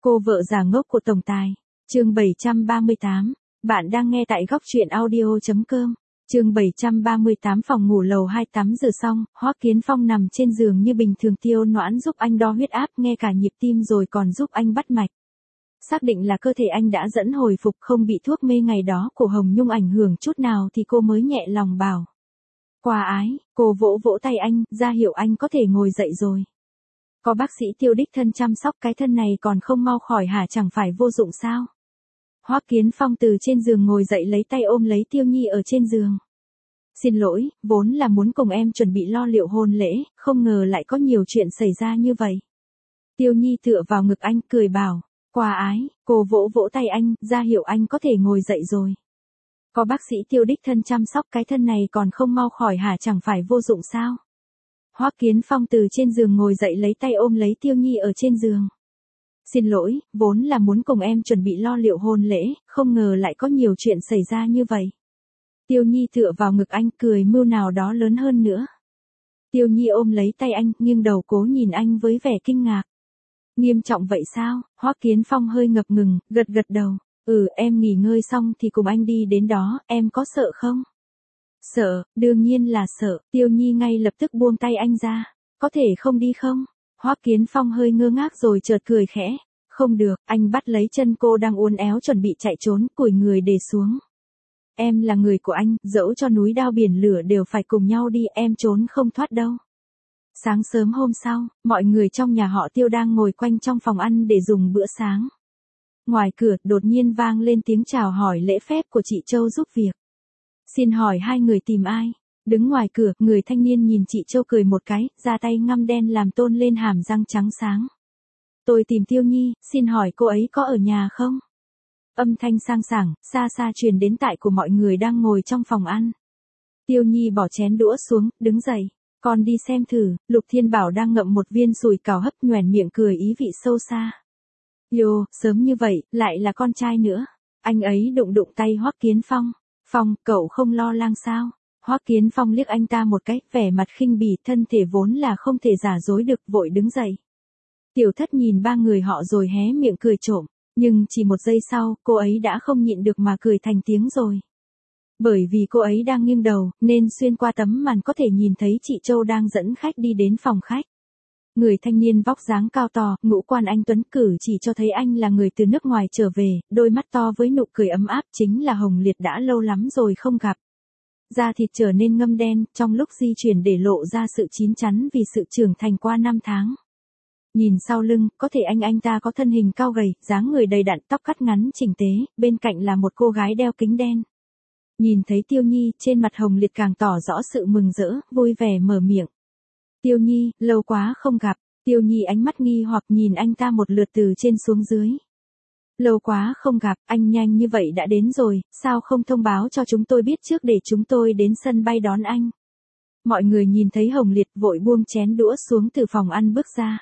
Cô vợ già ngốc của tổng tài. Chương 738. Bạn đang nghe tại góc truyện audio.com. Chương 738. Phòng ngủ lầu 2 tắm rửa xong, Hoắc Kiến Phong nằm trên giường như bình thường, Tiêu Noãn giúp anh đo huyết áp, nghe cả nhịp tim rồi còn giúp anh bắt mạch. Xác định là cơ thể anh đã dẫn hồi phục, không bị thuốc mê ngày đó của Hồng Nhung ảnh hưởng chút nào thì cô mới nhẹ lòng bảo. Qua ái, cô vỗ vỗ tay anh, ra hiệu anh có thể ngồi dậy rồi. Có bác sĩ Tiêu đích thân chăm sóc, cái thân này còn không mau khỏi hả, chẳng phải vô dụng sao? Hoắc Kiến Phong từ trên giường ngồi dậy, lấy tay ôm lấy Tiêu Nhi ở trên giường. Xin lỗi, vốn là muốn cùng em chuẩn bị lo liệu hôn lễ, không ngờ lại có nhiều chuyện xảy ra như vậy. Tiêu Nhi tựa vào ngực anh, cười bảo. Qua ái, cô vỗ vỗ tay anh, ra hiệu anh có thể ngồi dậy rồi. Có bác sĩ Tiêu đích thân chăm sóc, cái thân này còn không mau khỏi hả, chẳng phải vô dụng sao? Hoắc Kiến Phong từ trên giường ngồi dậy, lấy tay ôm lấy Tiêu Nhi ở trên giường. Xin lỗi, vốn là muốn cùng em chuẩn bị lo liệu hôn lễ, không ngờ lại có nhiều chuyện xảy ra như vậy. Tiêu Nhi tựa vào ngực anh, cười mưu nào đó lớn hơn nữa. Tiêu Nhi ôm lấy tay anh, nghiêng đầu cố nhìn anh với vẻ kinh ngạc. Nghiêm trọng vậy sao? Hoắc Kiến Phong hơi ngập ngừng, gật gật đầu. Em nghỉ ngơi xong thì cùng anh đi đến đó, em có sợ không? Sợ, đương nhiên là sợ. Tiêu Nhi ngay lập tức buông tay anh ra. Có thể không đi không? Hoắc Kiến Phong hơi ngơ ngác rồi chợt cười khẽ. Không được, anh bắt lấy chân cô đang uốn éo chuẩn bị chạy trốn, cúi người để xuống. Em là người của anh, dẫu cho núi đao biển lửa đều phải cùng nhau đi, em trốn không thoát đâu. Sáng sớm hôm sau, mọi người trong nhà họ Tiêu đang ngồi quanh trong phòng ăn để dùng bữa sáng. Ngoài cửa đột nhiên vang lên tiếng chào hỏi lễ phép của chị Châu giúp việc. Xin hỏi hai người tìm ai? Đứng ngoài cửa, người thanh niên nhìn chị Châu cười một cái, ra tay ngăm đen làm tôn lên hàm răng trắng sáng. Tôi tìm Tiêu Nhi, xin hỏi cô ấy có ở nhà không? Âm thanh sang sảng, xa xa truyền đến tai của mọi người đang ngồi trong phòng ăn. Tiêu Nhi bỏ chén đũa xuống, đứng dậy. Con đi xem thử. Lục Thiên Bảo đang ngậm một viên sùi cảo hấp, nhoẻn miệng cười ý vị sâu xa. Yo, sớm như vậy, lại là con trai nữa. Anh ấy đụng tay Hoắc Kiến Phong. Phong, cậu không lo lắng sao? Hoắc Kiến Phong liếc anh ta một cái, vẻ mặt khinh bỉ, thân thể vốn là không thể giả dối được, vội đứng dậy. Tiểu Thất nhìn ba người họ rồi hé miệng cười trộm, nhưng chỉ một giây sau, cô ấy đã không nhịn được mà cười thành tiếng rồi. Bởi vì cô ấy đang nghiêng đầu, nên xuyên qua tấm màn có thể nhìn thấy chị Châu đang dẫn khách đi đến phòng khách. Người thanh niên vóc dáng cao to, ngũ quan anh tuấn, cử chỉ cho thấy anh là người từ nước ngoài trở về, đôi mắt to với nụ cười ấm áp, chính là Hồng Liệt đã lâu lắm rồi không gặp. Da thịt trở nên ngâm đen, trong lúc di chuyển để lộ ra sự chín chắn vì sự trưởng thành qua năm tháng. Nhìn sau lưng, có thể anh ta có thân hình cao gầy, dáng người đầy đặn, tóc cắt ngắn chỉnh tế, bên cạnh là một cô gái đeo kính đen. Nhìn thấy Tiêu Nhi, trên mặt Hồng Liệt càng tỏ rõ sự mừng rỡ, vui vẻ mở miệng. Tiêu Nhi, lâu quá không gặp. Tiêu Nhi ánh mắt nghi hoặc nhìn anh ta một lượt từ trên xuống dưới. Lâu quá không gặp, anh nhanh như vậy đã đến rồi, sao không thông báo cho chúng tôi biết trước để chúng tôi đến sân bay đón anh? Mọi người nhìn thấy Hồng Liệt vội buông chén đũa xuống từ phòng ăn bước ra.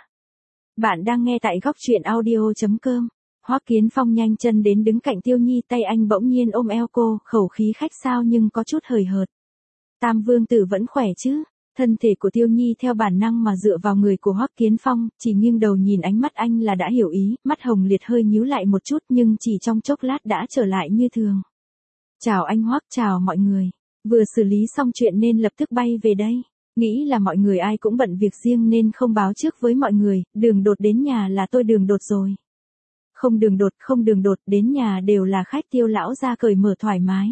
Bạn đang nghe tại góc truyện audio.com. Hoắc Kiến Phong nhanh chân đến đứng cạnh Tiêu Nhi, tay anh bỗng nhiên ôm eo cô, khẩu khí khách sáo nhưng có chút hời hợt. Tam vương tử vẫn khỏe chứ? Thân thể của Tiêu Nhi theo bản năng mà dựa vào người của Hoắc Kiến Phong, chỉ nghiêng đầu nhìn ánh mắt anh là đã hiểu ý, mắt Hồng Liệt hơi nhíu lại một chút nhưng chỉ trong chốc lát đã trở lại như thường. Chào anh Hoắc, chào mọi người. Vừa xử lý xong chuyện nên lập tức bay về đây. Nghĩ là mọi người ai cũng bận việc riêng nên không báo trước với mọi người, đường đột đến nhà là tôi đường đột rồi. Không đường đột, đến nhà đều là khách, Tiêu lão ra cởi mở thoải mái.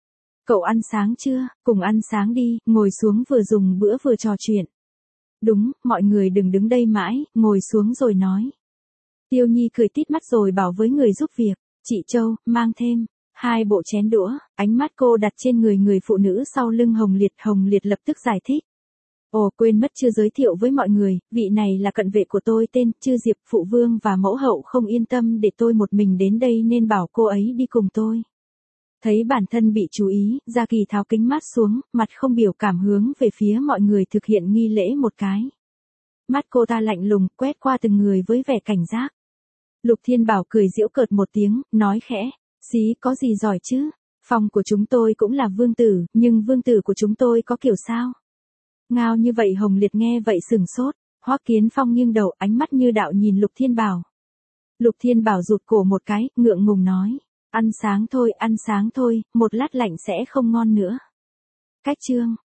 Cậu ăn sáng chưa? Cùng ăn sáng đi, ngồi xuống vừa dùng bữa vừa trò chuyện. Đúng, mọi người đừng đứng đây mãi, ngồi xuống rồi nói. Tiêu Nhi cười tít mắt rồi bảo với người giúp việc, chị Châu, mang thêm 2 bộ chén đũa, ánh mắt cô đặt trên người phụ nữ sau lưng Hồng Liệt lập tức giải thích. Ồ, quên mất chưa giới thiệu với mọi người, vị này là cận vệ của tôi, tên Chư Diệp, phụ vương và mẫu hậu không yên tâm để tôi một mình đến đây nên bảo cô ấy đi cùng tôi. Thấy bản thân bị chú ý, Gia Kỳ tháo kính mát xuống, mặt không biểu cảm hướng về phía mọi người thực hiện nghi lễ một cái. Mắt cô ta lạnh lùng, quét qua từng người với vẻ cảnh giác. Lục Thiên Bảo cười giễu cợt một tiếng, nói khẽ, xí có gì giỏi chứ, phòng của chúng tôi cũng là vương tử, nhưng vương tử của chúng tôi có kiểu sao? Ngao như vậy. Hồng Liệt nghe vậy sừng sốt, Hoắc Kiến Phong nghiêng đầu, ánh mắt như đạo nhìn Lục Thiên Bảo. Lục Thiên Bảo rụt cổ một cái, ngượng ngùng nói. Ăn sáng thôi, một lát lạnh sẽ không ngon nữa. Cách chương